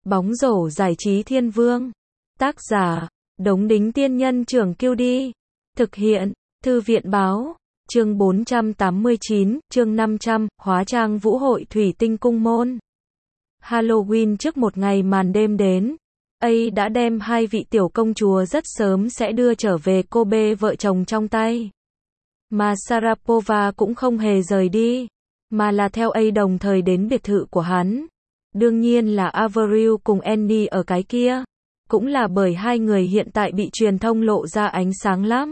Bóng rổ giải trí thiên vương. Tác giả, Đống Đính Tiên Nhân Trưởng Kiêu Đi. Thực hiện, Thư viện Báo. Chương 489, chương 500, hóa trang vũ hội thủy tinh cung môn. Halloween trước một ngày màn đêm đến, ấy đã đem hai vị tiểu công chúa rất sớm sẽ đưa trở về Kobe vợ chồng trong tay. Mà Sharapova cũng không hề rời đi, mà là theo ấy đồng thời đến biệt thự của hắn. Đương nhiên là Avril cùng Annie ở cái kia. Cũng là bởi hai người hiện tại bị truyền thông lộ ra ánh sáng lắm.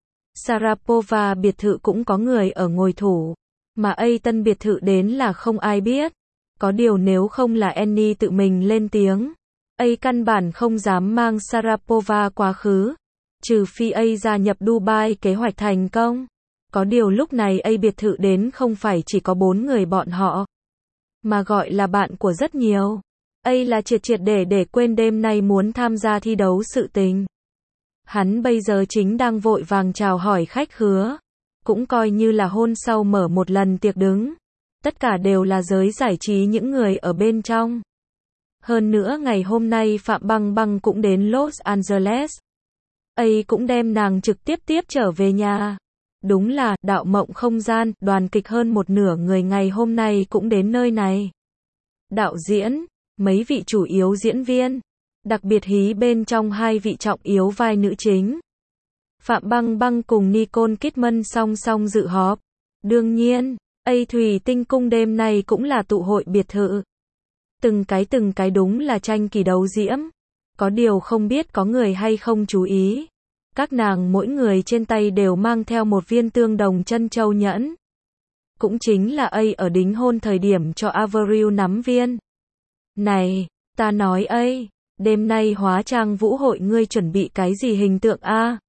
Sharapova biệt thự cũng có người ở ngồi thủ, mà ấy tân biệt thự đến là không ai biết. Có điều nếu không là Annie tự mình lên tiếng, ấy căn bản không dám mang Sharapova quá khứ, trừ phi ấy gia nhập Dubai kế hoạch thành công. Có điều lúc này ấy biệt thự đến không phải chỉ có 4 người bọn họ, mà gọi là bạn của rất nhiều. Ấy là triệt triệt để quên đêm nay muốn tham gia thi đấu sự tình. Hắn bây giờ chính đang vội vàng chào hỏi khách khứa, cũng coi như là hôn sau mở một lần tiệc đứng. Tất cả đều là giới giải trí những người ở bên trong. Hơn nữa ngày hôm nay Phạm Băng Băng cũng đến Los Angeles. Ấy cũng đem nàng trực tiếp trở về nhà. Đúng là, đạo mộng không gian, đoàn kịch hơn một nửa người ngày hôm nay cũng đến nơi này. Đạo diễn, mấy vị chủ yếu diễn viên, đặc biệt hí bên trong hai vị trọng yếu vai nữ chính. Phạm Băng Băng cùng Nicole Kidman song song dự họp. Đương nhiên, ấy thủy tinh cung đêm nay cũng là tụ hội biệt thự. Từng cái đúng là tranh kỳ đấu diễm. Có điều không biết có người hay không chú ý. Các nàng mỗi người trên tay đều mang theo một viên tương đồng chân châu nhẫn. Cũng chính là ấy ở đính hôn thời điểm cho Avril nắm viên. Này, ta nói ấy, đêm nay hóa trang vũ hội ngươi chuẩn bị cái gì hình tượng a?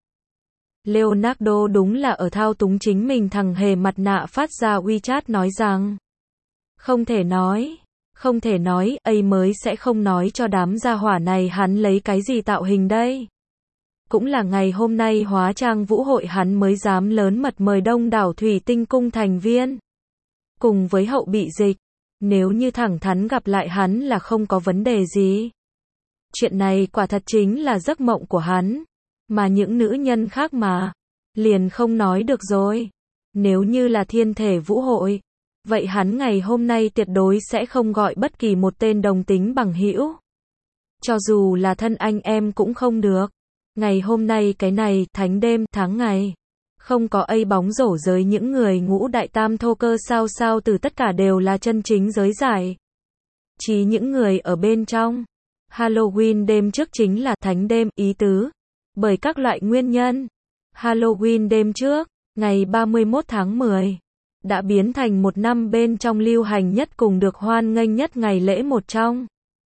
Leonardo đúng là ở thao túng chính mình thằng hề mặt nạ phát ra WeChat nói rằng. Không thể nói, ấy mới sẽ không nói cho đám gia hỏa này hắn lấy cái gì tạo hình đây. Cũng là ngày hôm nay hóa trang vũ hội hắn mới dám lớn mật mời đông đảo thủy tinh cung thành viên. Cùng với hậu bị dịch, nếu như thẳng thắn gặp lại hắn là không có vấn đề gì. Chuyện này quả thật chính là giấc mộng của hắn. Mà những nữ nhân khác mà, liền không nói được rồi. Nếu như là thiên thể vũ hội, vậy hắn ngày hôm nay tuyệt đối sẽ không gọi bất kỳ một tên đồng tính bằng hữu. Cho dù là thân anh em cũng không được. Ngày hôm nay cái này, thánh đêm, tháng ngày. Không có ấy bóng rổ giới những người ngũ đại tam thô cơ sao từ tất cả đều là chân chính giới giải. Chỉ những người ở bên trong. Halloween đêm trước chính là thánh đêm, ý tứ. Bởi các loại nguyên nhân. Halloween đêm trước, ngày 31 tháng 10. Đã biến thành một năm bên trong lưu hành nhất cùng được hoan nghênh nhất ngày lễ một trong.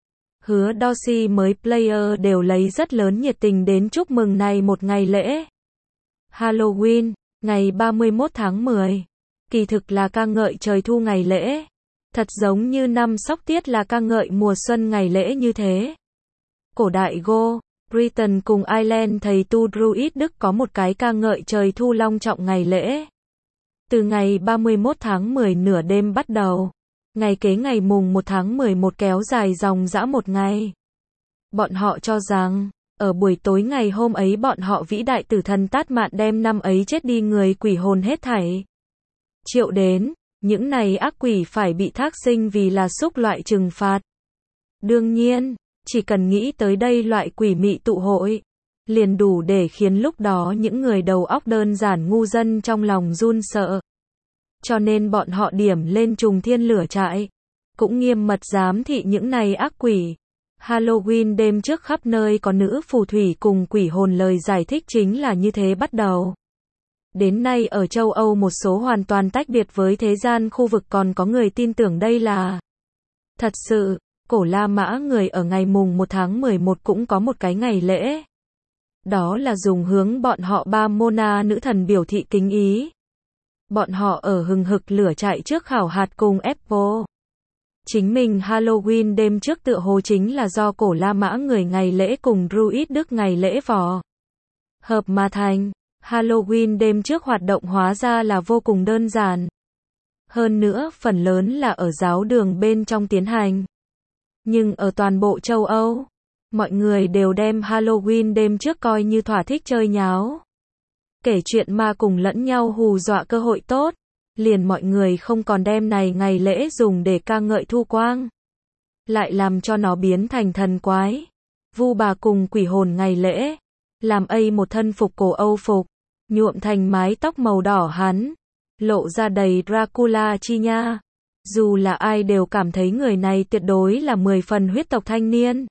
Hứa Dorsey mới player đều lấy rất lớn nhiệt tình đến chúc mừng này một ngày lễ. Halloween, ngày 31 tháng 10. Kỳ thực là ca ngợi trời thu ngày lễ. Thật giống như năm Sóc Tiết là ca ngợi mùa xuân ngày lễ như thế. Cổ đại Britain cùng Ireland thầy tu Druid Đức có một cái ca ngợi trời thu long trọng ngày lễ. Từ ngày 31 tháng 10 nửa đêm bắt đầu. Ngày kế ngày mùng 1 tháng 11 kéo dài dòng dã một ngày. Bọn họ cho rằng, ở buổi tối ngày hôm ấy bọn họ vĩ đại tử thần Tát Mạn đem năm ấy chết đi người quỷ hồn hết thảy triệu đến, những này ác quỷ phải bị thác sinh vì là xúc loại trừng phạt. Đương nhiên, chỉ cần nghĩ tới đây loại quỷ mị tụ hội, liền đủ để khiến lúc đó những người đầu óc đơn giản ngu dân trong lòng run sợ. Cho nên bọn họ điểm lên trùng thiên lửa trại, cũng nghiêm mật giám thị những này ác quỷ. Halloween đêm trước khắp nơi có nữ phù thủy cùng quỷ hồn lời giải thích chính là như thế bắt đầu. Đến nay ở châu Âu một số hoàn toàn tách biệt với thế gian khu vực còn có người tin tưởng đây là thật sự. Cổ La Mã người ở ngày mùng 1 tháng 11 cũng có một cái ngày lễ. Đó là dùng hướng bọn họ ba Mona nữ thần biểu thị kính ý. Bọn họ ở hừng hực lửa chạy trước khảo hạt cùng Apple. Chính mình Halloween đêm trước tựa hồ chính là do cổ La Mã người ngày lễ cùng Druid Đức ngày lễ vò hợp mà thành. Halloween đêm trước hoạt động hóa ra là vô cùng đơn giản. Hơn nữa, phần lớn là ở giáo đường bên trong tiến hành. Nhưng ở toàn bộ châu Âu, mọi người đều đem Halloween đêm trước coi như thỏa thích chơi nháo. Kể chuyện ma cùng lẫn nhau hù dọa cơ hội tốt. Liền mọi người không còn đem này ngày lễ dùng để ca ngợi thu quang. Lại làm cho nó biến thành thần quái. Vu bà cùng quỷ hồn ngày lễ. Làm một thân phục cổ Âu phục. Nhuộm thành mái tóc màu đỏ hắn. Lộ ra đầy Dracula chi nha. Dù là ai đều cảm thấy người này tuyệt đối là 10 phần huyết tộc thanh niên.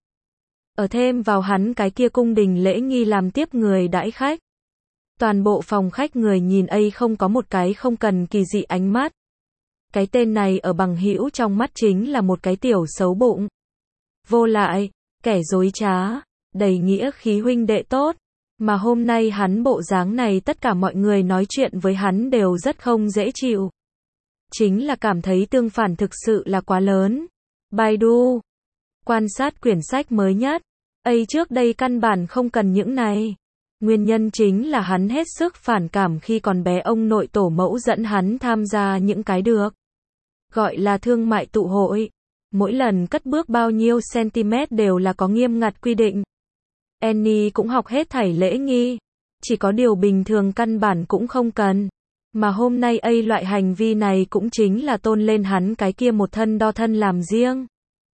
Ở thêm vào hắn cái kia cung đình lễ nghi làm tiếp người đãi khách. Toàn bộ phòng khách người nhìn không có một cái không cần kỳ dị ánh mắt. Cái tên này ở bằng hữu trong mắt chính là một cái tiểu xấu bụng. Vô lại, kẻ dối trá, đầy nghĩa khí huynh đệ tốt. Mà hôm nay hắn bộ dáng này tất cả mọi người nói chuyện với hắn đều rất không dễ chịu. Chính là cảm thấy tương phản thực sự là quá lớn. Baidu. Quan sát quyển sách mới nhất. Trước đây căn bản không cần những này. Nguyên nhân chính là hắn hết sức phản cảm khi còn bé ông nội tổ mẫu dẫn hắn tham gia những cái được gọi là thương mại tụ hội. Mỗi lần cất bước bao nhiêu cm đều là có nghiêm ngặt quy định. Annie cũng học hết thảy lễ nghi. Chỉ có điều bình thường căn bản cũng không cần. Mà hôm nay loại hành vi này cũng chính là tôn lên hắn cái kia một thân đo thân làm riêng.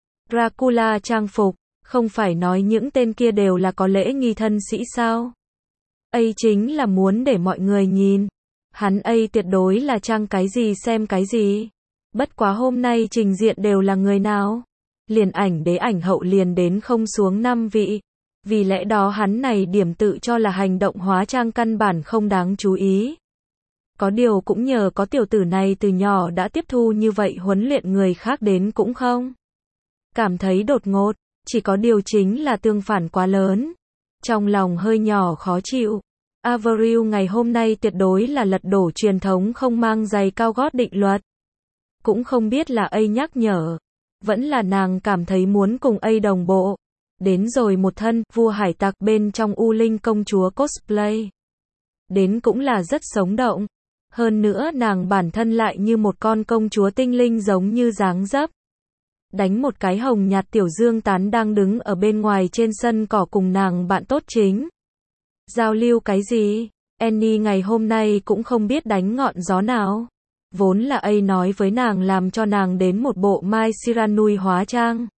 Dracula trang phục, không phải nói những tên kia đều là có lễ nghi thân sĩ sao? Chính là muốn để mọi người nhìn. Hắn tuyệt đối là trang cái gì xem cái gì. Bất quá hôm nay trình diện đều là người nào? Liền ảnh đế ảnh hậu liền đến không xuống 5 vị. Vì lẽ đó hắn này điểm tự cho là hành động hóa trang căn bản không đáng chú ý. Có điều cũng nhờ có tiểu tử này từ nhỏ đã tiếp thu như vậy huấn luyện người khác đến cũng không cảm thấy đột ngột, chỉ có điều chính là tương phản quá lớn. Trong lòng hơi nhỏ khó chịu. Avril ngày hôm nay tuyệt đối là lật đổ truyền thống không mang giày cao gót định luật. Cũng không biết là nhắc nhở. Vẫn là nàng cảm thấy muốn cùng đồng bộ. Đến rồi một thân, vua hải tặc bên trong U Linh công chúa cosplay. Đến cũng là rất sống động. Hơn nữa nàng bản thân lại như một con công chúa tinh linh giống như dáng dấp. Đánh một cái hồng nhạt tiểu dương tán đang đứng ở bên ngoài trên sân cỏ cùng nàng bạn tốt chính. Giao lưu cái gì? Annie ngày hôm nay cũng không biết đánh ngọn gió nào. Vốn là nói với nàng làm cho nàng đến một bộ Mai Shiranui hóa trang.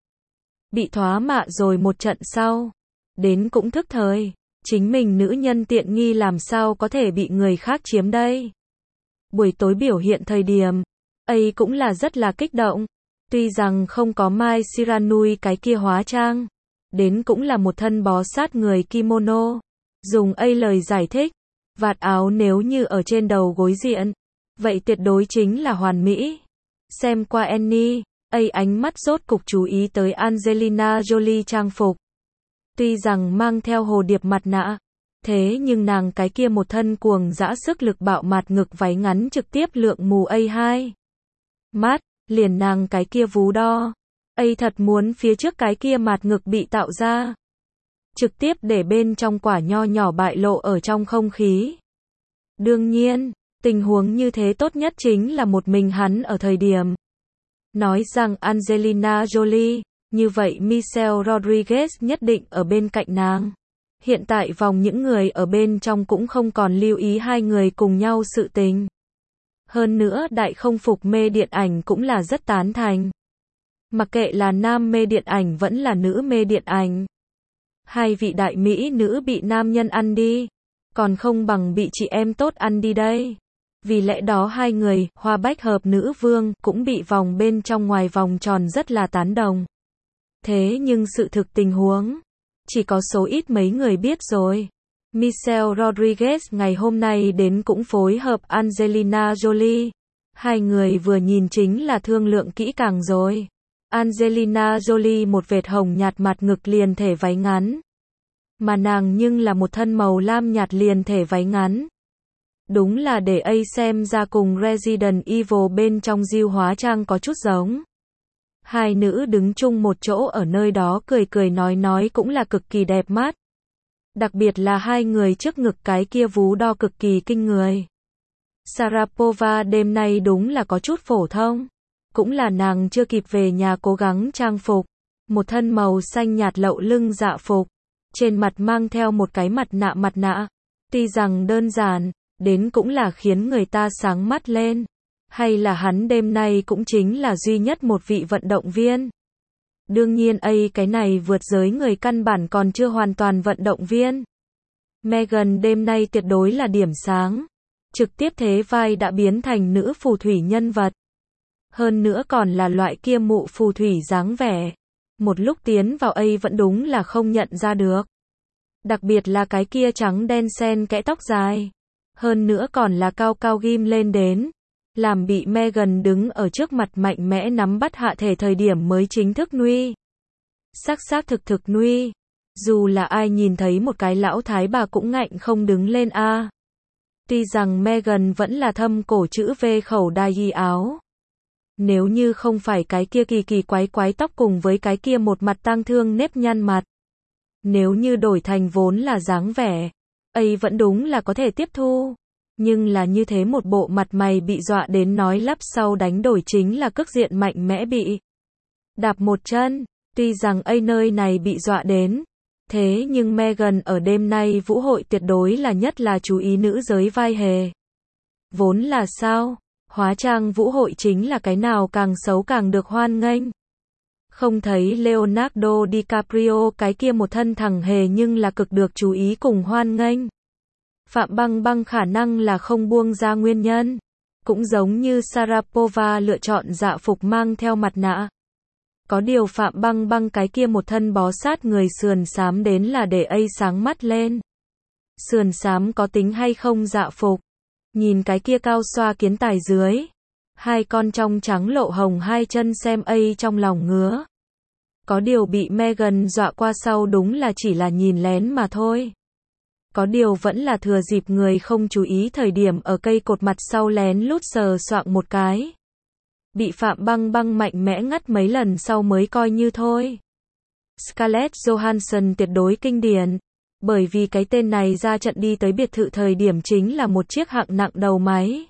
Bị thoá mạ rồi một trận sau. Đến cũng thức thời. Chính mình nữ nhân tiện nghi làm sao có thể bị người khác chiếm đây. Buổi tối biểu hiện thời điểm. Cũng là rất là kích động. Tuy rằng không có Mai Shiranui cái kia hóa trang. Đến cũng là một thân bó sát người kimono. Dùng lời giải thích. Vạt áo nếu như ở trên đầu gối diện. Vậy tuyệt đối chính là hoàn mỹ. Xem qua Annie. Ánh mắt rốt cục chú ý tới Angelina Jolie trang phục. Tuy rằng mang theo hồ điệp mặt nạ. Thế nhưng nàng cái kia một thân cuồng dã sức lực bạo mạt ngực váy ngắn trực tiếp lượng mù hai mắt. Liền nàng cái kia vú đo. Thật muốn phía trước cái kia mạt ngực bị tạo ra. Trực tiếp để bên trong quả nho nhỏ bại lộ ở trong không khí. Đương nhiên, tình huống như thế tốt nhất chính là một mình hắn ở thời điểm. Nói rằng Angelina Jolie, như vậy Michelle Rodriguez nhất định ở bên cạnh nàng. Hiện tại vòng những người ở bên trong cũng không còn lưu ý hai người cùng nhau sự tình. Hơn nữa đại không phục mê điện ảnh cũng là rất tán thành. Mặc kệ là nam mê điện ảnh vẫn là nữ mê điện ảnh. Hai vị đại mỹ nữ bị nam nhân ăn đi. Còn không bằng bị chị em tốt ăn đi đây. Vì lẽ đó hai người, hoa bách hợp nữ vương, cũng bị vòng bên trong ngoài vòng tròn rất là tán đồng. Thế nhưng sự thực tình huống, chỉ có số ít mấy người biết rồi. Michelle Rodriguez ngày hôm nay đến cũng phối hợp Angelina Jolie. Hai người vừa nhìn chính là thương lượng kỹ càng rồi. Angelina Jolie một vệt hồng nhạt mặt ngực liền thể váy ngắn. Mà nàng nhưng là một thân màu lam nhạt liền thể váy ngắn. Đúng là để xem ra cùng Resident Evil bên trong Jill hóa trang có chút giống. Hai nữ đứng chung một chỗ ở nơi đó cười cười nói cũng là cực kỳ đẹp mắt. Đặc biệt là hai người trước ngực cái kia vú đo cực kỳ kinh người. Sharapova đêm nay đúng là có chút phổ thông. Cũng là nàng chưa kịp về nhà cố gắng trang phục. Một thân màu xanh nhạt lậu lưng dạ phục. Trên mặt mang theo một cái mặt nạ. Tuy rằng đơn giản, đến cũng là khiến người ta sáng mắt lên. Hay là hắn đêm nay cũng chính là duy nhất một vị vận động viên. Đương nhiên cái này vượt giới người căn bản còn chưa hoàn toàn vận động viên. Meghan đêm nay tuyệt đối là điểm sáng. Trực tiếp thế vai đã biến thành nữ phù thủy nhân vật. Hơn nữa còn là loại kia mụ phù thủy dáng vẻ. Một lúc tiến vào vẫn đúng là không nhận ra được. Đặc biệt là cái kia trắng đen xen kẽ tóc dài. Hơn nữa còn là cao cao ghim lên đến. Làm bị Meghan đứng ở trước mặt mạnh mẽ nắm bắt hạ thể thời điểm mới chính thức nuôi. Xác thực nuôi. Dù là ai nhìn thấy một cái lão thái bà cũng ngạnh không đứng lên a. Tuy rằng Meghan vẫn là thâm cổ chữ V khẩu đai y áo. Nếu như không phải cái kia kỳ quái tóc cùng với cái kia một mặt tang thương nếp nhăn mặt. Nếu như đổi thành vốn là dáng vẻ, vẫn đúng là có thể tiếp thu. Nhưng là như thế một bộ mặt mày bị dọa đến nói lắp sau đánh đổi chính là cước diện mạnh mẽ bị đạp một chân. Tuy rằng nơi này bị dọa đến. Thế nhưng Meghan ở đêm nay vũ hội tuyệt đối là nhất là chú ý nữ giới vai hề. Vốn là sao? Hóa trang vũ hội chính là cái nào càng xấu càng được hoan nghênh. Không thấy Leonardo DiCaprio cái kia một thân thẳng hề nhưng là cực được chú ý cùng hoan nghênh. Phạm Băng Băng khả năng là không buông ra nguyên nhân. Cũng giống như Sharapova lựa chọn dạ phục mang theo mặt nạ. Có điều Phạm Băng Băng cái kia một thân bó sát người sườn xám đến là để sáng mắt lên. Sườn xám có tính hay không dạ phục? Nhìn cái kia cao xoa kiến tài dưới. Hai con trong trắng lộ hồng hai chân xem trong lòng ngứa. Có điều bị Meghan dọa qua sau đúng là chỉ là nhìn lén mà thôi. Có điều vẫn là thừa dịp người không chú ý thời điểm ở cây cột mặt sau lén lút sờ soạng một cái. Bị Phạm Băng Băng mạnh mẽ ngắt mấy lần sau mới coi như thôi. Scarlett Johansson tuyệt đối kinh điển. Bởi vì cái tên này ra trận đi tới biệt thự thời điểm chính là một chiếc hạng nặng đầu máy.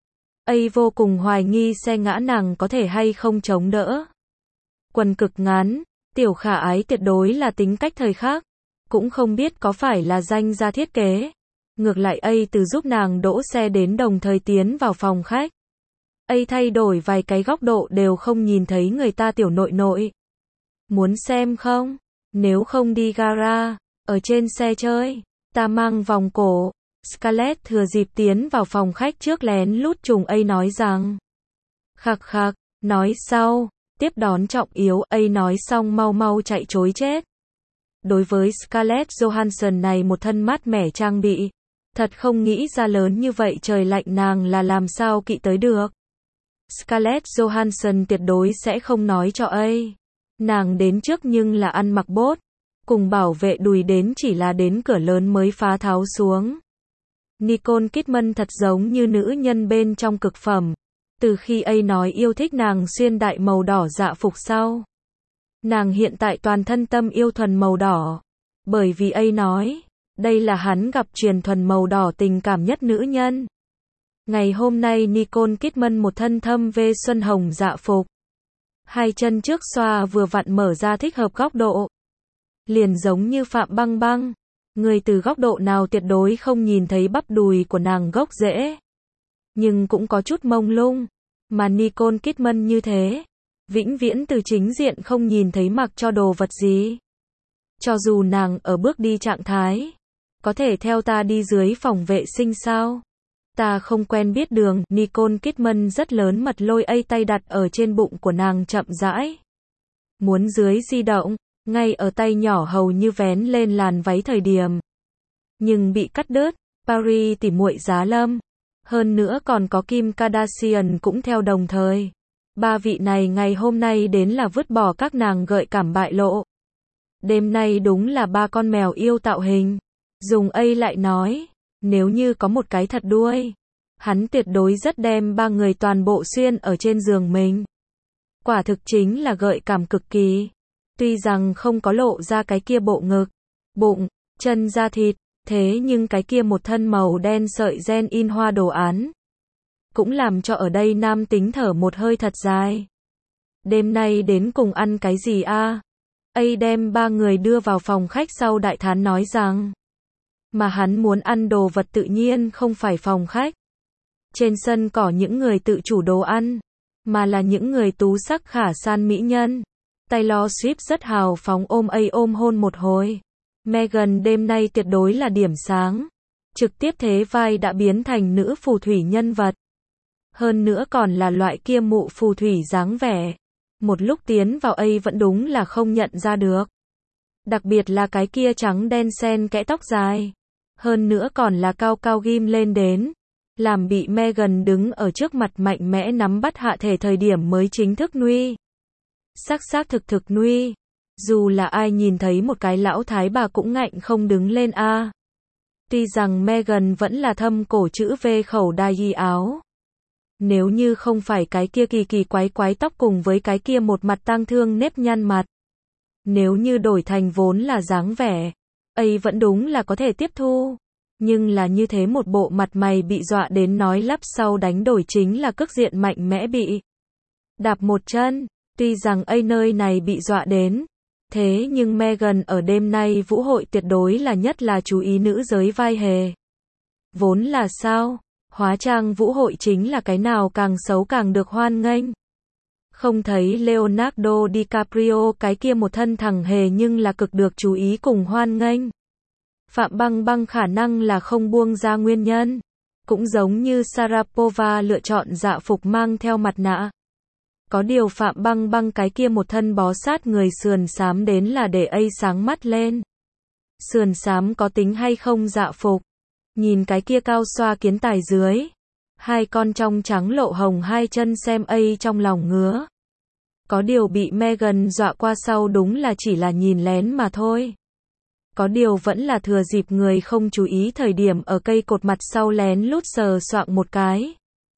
Vô cùng hoài nghi xe ngã nàng có thể hay không chống đỡ. Quần cực ngắn, tiểu khả ái tuyệt đối là tính cách thời khác. Cũng không biết có phải là danh gia thiết kế. Ngược lại từ giúp nàng đỗ xe đến đồng thời tiến vào phòng khách. Thay đổi vài cái góc độ đều không nhìn thấy người ta tiểu nội. Muốn xem không? Nếu không đi gara, ở trên xe chơi, ta mang vòng cổ. Scarlett thừa dịp tiến vào phòng khách trước lén lút trùng nói rằng. Khạc, nói sau, tiếp đón trọng yếu nói xong mau chạy chối chết. Đối với Scarlett Johansson này một thân mát mẻ trang bị, thật không nghĩ ra lớn như vậy trời lạnh nàng là làm sao kỵ tới được. Scarlett Johansson tuyệt đối sẽ không nói cho nàng đến trước nhưng là ăn mặc bốt, cùng bảo vệ đùi đến chỉ là đến cửa lớn mới phá tháo xuống. Nicole Kidman thật giống như nữ nhân bên trong cực phẩm. Từ khi nói yêu thích nàng xuyên đại màu đỏ dạ phục sau. Nàng hiện tại toàn thân tâm yêu thuần màu đỏ. Bởi vì nói, đây là hắn gặp truyền thuần màu đỏ tình cảm nhất nữ nhân. Ngày hôm nay Nicole Kidman một thân thâm V xuân hồng dạ phục. Hai chân trước xoa vừa vặn mở ra thích hợp góc độ. Liền giống như Phạm Băng Băng. Người từ góc độ nào tuyệt đối không nhìn thấy bắp đùi của nàng gốc rễ. Nhưng cũng có chút mông lung. Mà Nicole Kidman như thế. Vĩnh viễn từ chính diện không nhìn thấy mặc cho đồ vật gì. Cho dù nàng ở bước đi trạng thái. Có thể theo ta đi dưới phòng vệ sinh sao? Ta không quen biết đường. Nicole Kidman rất lớn mật lôi tay đặt ở trên bụng của nàng chậm rãi. Muốn dưới di động. Ngay ở tay nhỏ hầu như vén lên làn váy thời điểm. Nhưng bị cắt đứt. Paris tỉ muội giá lâm. Hơn nữa còn có Kim Kardashian cũng theo đồng thời. Ba vị này ngày hôm nay đến là vứt bỏ các nàng gợi cảm bại lộ. Đêm nay đúng là ba con mèo yêu tạo hình. Dùng lại nói. Nếu như có một cái thật đuôi. Hắn tuyệt đối rất đem ba người toàn bộ xuyên ở trên giường mình. Quả thực chính là gợi cảm cực kỳ. Tuy rằng không có lộ ra cái kia bộ ngực, bụng, chân da thịt, thế nhưng cái kia một thân màu đen sợi ren in hoa đồ án. Cũng làm cho ở đây nam tính thở một hơi thật dài. Đêm nay đến cùng ăn cái gì a? A đem ba người đưa vào phòng khách sau đại thán nói rằng, mà hắn muốn ăn đồ vật tự nhiên không phải phòng khách. Trên sân cỏ những người tự chủ đồ ăn, mà là những người tú sắc khả san mỹ nhân. Taylor Swift rất hào phóng ôm A ôm hôn một hồi. Meghan đêm nay tuyệt đối là điểm sáng. Trực tiếp thế vai đã biến thành nữ phù thủy nhân vật. Hơn nữa còn là loại kia mụ phù thủy dáng vẻ. Một lúc tiến vào A vẫn đúng là không nhận ra được. Đặc biệt là cái kia trắng đen xen kẽ tóc dài. Hơn nữa còn là cao cao ghim lên đến. Làm bị Meghan đứng ở trước mặt mạnh mẽ nắm bắt hạ thể thời điểm mới chính thức nuôi. Xác thực nuôi. Dù là ai nhìn thấy một cái lão thái bà cũng ngạnh không đứng lên a. Tuy rằng Meghan vẫn là thâm cổ chữ V khẩu đai y áo. Nếu như không phải cái kia kỳ quái tóc cùng với cái kia một mặt tang thương nếp nhăn mặt. Nếu như đổi thành vốn là dáng vẻ, ấy vẫn đúng là có thể tiếp thu. Nhưng là như thế một bộ mặt mày bị dọa đến nói lắp sau đánh đổi chính là cước diện mạnh mẽ bị đạp một chân. Tuy rằng A nơi này bị dọa đến, thế nhưng Meghan ở đêm nay vũ hội tuyệt đối là nhất là chú ý nữ giới vai hề. Vốn là sao? Hóa trang vũ hội chính là cái nào càng xấu càng được hoan nghênh. Không thấy Leonardo DiCaprio cái kia một thân thẳng hề nhưng là cực được chú ý cùng hoan nghênh. Phạm Băng Băng khả năng là không buông ra nguyên nhân. Cũng giống như Sharapova lựa chọn dạ phục mang theo mặt nạ. Có điều Phạm Băng Băng cái kia một thân bó sát người sườn xám đến là để A sáng mắt lên. Sườn xám có tính hay không dạ phục? Nhìn cái kia cao xoa kiến tài dưới. Hai con trong trắng lộ hồng hai chân xem A trong lòng ngứa. Có điều bị Meghan dọa qua sau đúng là chỉ là nhìn lén mà thôi. Có điều vẫn là thừa dịp người không chú ý thời điểm ở cây cột mặt sau lén lút sờ soạng một cái.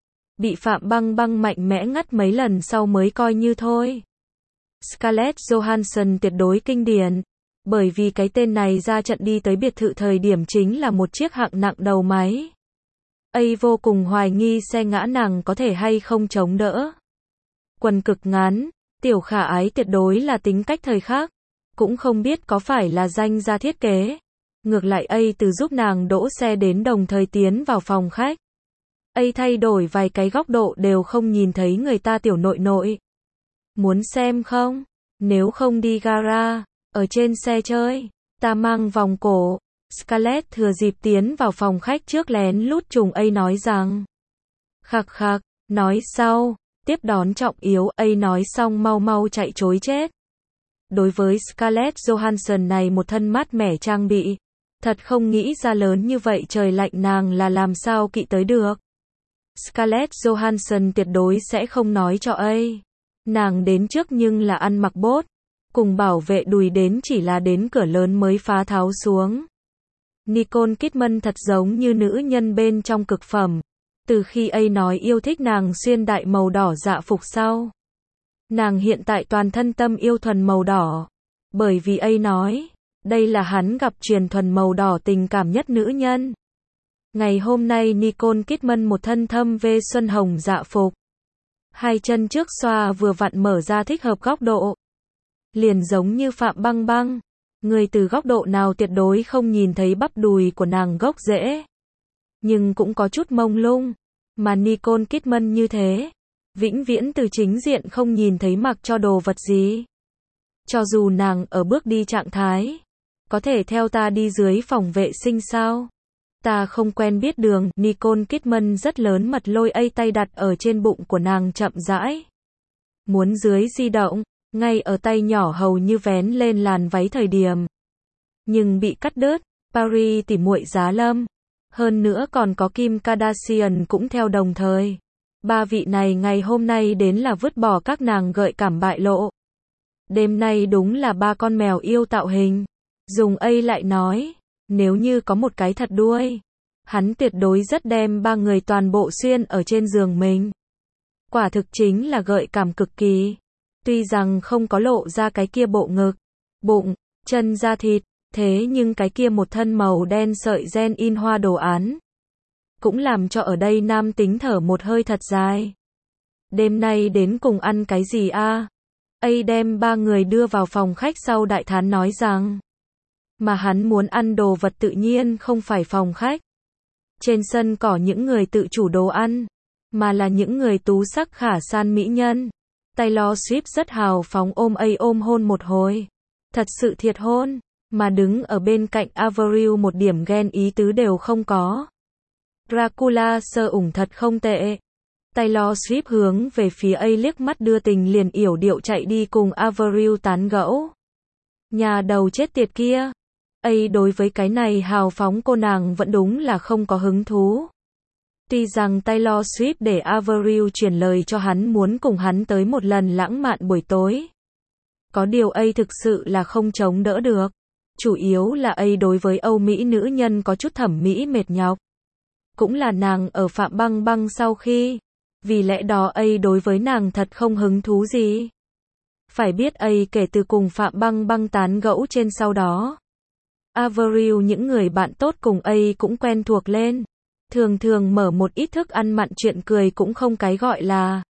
Bị Phạm Băng Băng mạnh mẽ ngắt mấy lần sau mới coi như thôi. Scarlett Johansson tuyệt đối kinh điển. Bởi vì cái tên này ra trận đi tới biệt thự thời điểm chính là một chiếc hạng nặng đầu máy. A vô cùng hoài nghi xe ngã nàng có thể hay không chống đỡ. Quần cực ngắn, tiểu khả ái tuyệt đối là tính cách thời khác. Cũng không biết có phải là danh gia thiết kế. Ngược lại A từ giúp nàng đỗ xe đến đồng thời tiến vào phòng khách. A thay đổi vài cái góc độ đều không nhìn thấy người ta tiểu nội. Muốn xem không? Nếu không đi gara, ở trên xe chơi, ta mang vòng cổ. Scarlett thừa dịp tiến vào phòng khách trước lén lút trùng A nói rằng. Khạc, nói sau, tiếp đón trọng yếu. A nói xong mau chạy chối chết. Đối với Scarlett Johansson này một thân mát mẻ trang bị, thật không nghĩ ra lớn như vậy trời lạnh nàng là làm sao kỵ tới được. Scarlett Johansson tuyệt đối sẽ không nói cho A. Nàng đến trước nhưng là ăn mặc bốt, cùng bảo vệ đùi đến chỉ là đến cửa lớn mới phá tháo xuống. Nicole Kidman thật giống như nữ nhân bên trong cực phẩm. Từ khi A nói yêu thích nàng xuyên đại màu đỏ dạ phục sau. Nàng hiện tại toàn thân tâm yêu thuần màu đỏ. Bởi vì A nói, đây là hắn gặp truyền thuần màu đỏ tình cảm nhất nữ nhân. Ngày hôm nay Nicole Kidman một thân thâm vê xuân hồng dạ phục. Hai chân trước xoa vừa vặn mở ra thích hợp góc độ. Liền giống như Phạm Băng Băng. Người từ góc độ nào tuyệt đối không nhìn thấy bắp đùi của nàng gốc rễ. Nhưng cũng có chút mông lung. Mà Nicole Kidman như thế. Vĩnh viễn từ chính diện không nhìn thấy mặc cho đồ vật gì. Cho dù nàng ở bước đi trạng thái. Có thể theo ta đi dưới phòng vệ sinh sao? Ta không quen biết đường. Nicole Kidman rất lớn mật lôi A tay đặt ở trên bụng của nàng chậm rãi. Muốn dưới di động. Ngay ở tay nhỏ hầu như vén lên làn váy thời điểm. Nhưng bị cắt đứt. Paris tỉ muội giá lâm. Hơn nữa còn có Kim Kardashian cũng theo đồng thời. Ba vị này ngày hôm nay đến là vứt bỏ các nàng gợi cảm bại lộ. Đêm nay đúng là ba con mèo yêu tạo hình. Dùng A lại nói, nếu như có một cái thật đuôi, hắn tuyệt đối rất đem ba người toàn bộ xuyên ở trên giường mình. Quả thực chính là gợi cảm cực kỳ. Tuy rằng không có lộ ra cái kia bộ ngực, bụng, chân da thịt, thế nhưng cái kia một thân màu đen sợi ren in hoa đồ án. Cũng làm cho ở đây nam tính thở một hơi thật dài. Đêm nay đến cùng ăn cái gì a? ấy đem ba người đưa vào phòng khách sau đại thán nói rằng, mà hắn muốn ăn đồ vật tự nhiên không phải phòng khách. Trên sân có những người tự chủ đồ ăn, mà là những người tú sắc khả san mỹ nhân. Taylor Swift rất hào phóng ôm hôn một hồi. Thật sự thiệt hôn, mà đứng ở bên cạnh Avril một điểm ghen ý tứ đều không có. Dracula sơ ủng thật không tệ. Taylor Swift hướng về phía A liếc mắt đưa tình liền yểu điệu chạy đi cùng Avril tán gẫu. Nhà đầu chết tiệt kia. A đối với cái này hào phóng cô nàng vẫn đúng là không có hứng thú. Tuy rằng Taylor Swift để Avril truyền lời cho hắn muốn cùng hắn tới một lần lãng mạn buổi tối. Có điều A thực sự là không chống đỡ được. Chủ yếu là A đối với Âu Mỹ nữ nhân có chút thẩm mỹ mệt nhọc. Cũng là nàng ở Phạm Băng Băng sau khi. Vì lẽ đó A đối với nàng thật không hứng thú gì. Phải biết A kể từ cùng Phạm Băng Băng tán gẫu trên sau đó. Avril những người bạn tốt cùng A cũng quen thuộc lên. Thường thường mở một ít thức ăn mặn chuyện cười cũng không cái gọi là.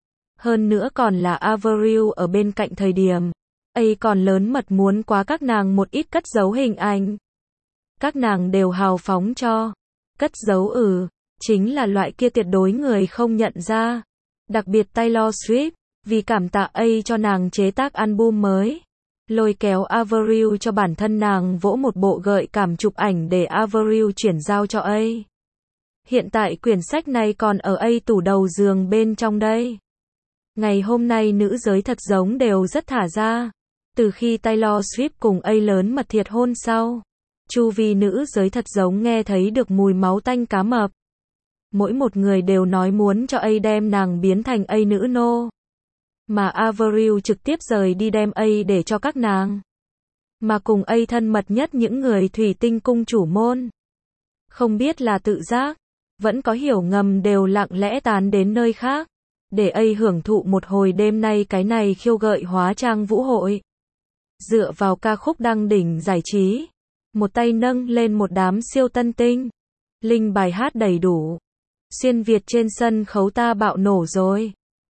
Hơn nữa còn là Avril ở bên cạnh thời điểm. A còn lớn mật muốn quá các nàng một ít cất giấu hình ảnh. Các nàng đều hào phóng cho. Cất giấu chính là loại kia tuyệt đối người không nhận ra. Đặc biệt Taylor Swift, vì cảm tạ A cho nàng chế tác album mới. Lôi kéo Avril cho bản thân nàng vỗ một bộ gợi cảm chụp ảnh để Avril chuyển giao cho A. Hiện tại quyển sách này còn ở A tủ đầu giường bên trong đây. Ngày hôm nay nữ giới thật giống đều rất thả ra. Từ khi Taylor Swift cùng A lớn mật thiệt hôn sau, chu vi nữ giới thật giống nghe thấy được mùi máu tanh cá mập. Mỗi một người đều nói muốn cho A đem nàng biến thành A nữ nô. Mà Avril trực tiếp rời đi đem A để cho các nàng. Mà cùng A thân mật nhất những người thủy tinh cung chủ môn. Không biết là tự giác, vẫn có hiểu ngầm đều lặng lẽ tán đến nơi khác. Để A hưởng thụ một hồi đêm nay cái này khiêu gợi hóa trang vũ hội. Dựa vào ca khúc đăng đỉnh giải trí. Một tay nâng lên một đám siêu tân tinh. Linh bài hát đầy đủ. Xuyên Việt trên sân khấu ta bạo nổ rồi.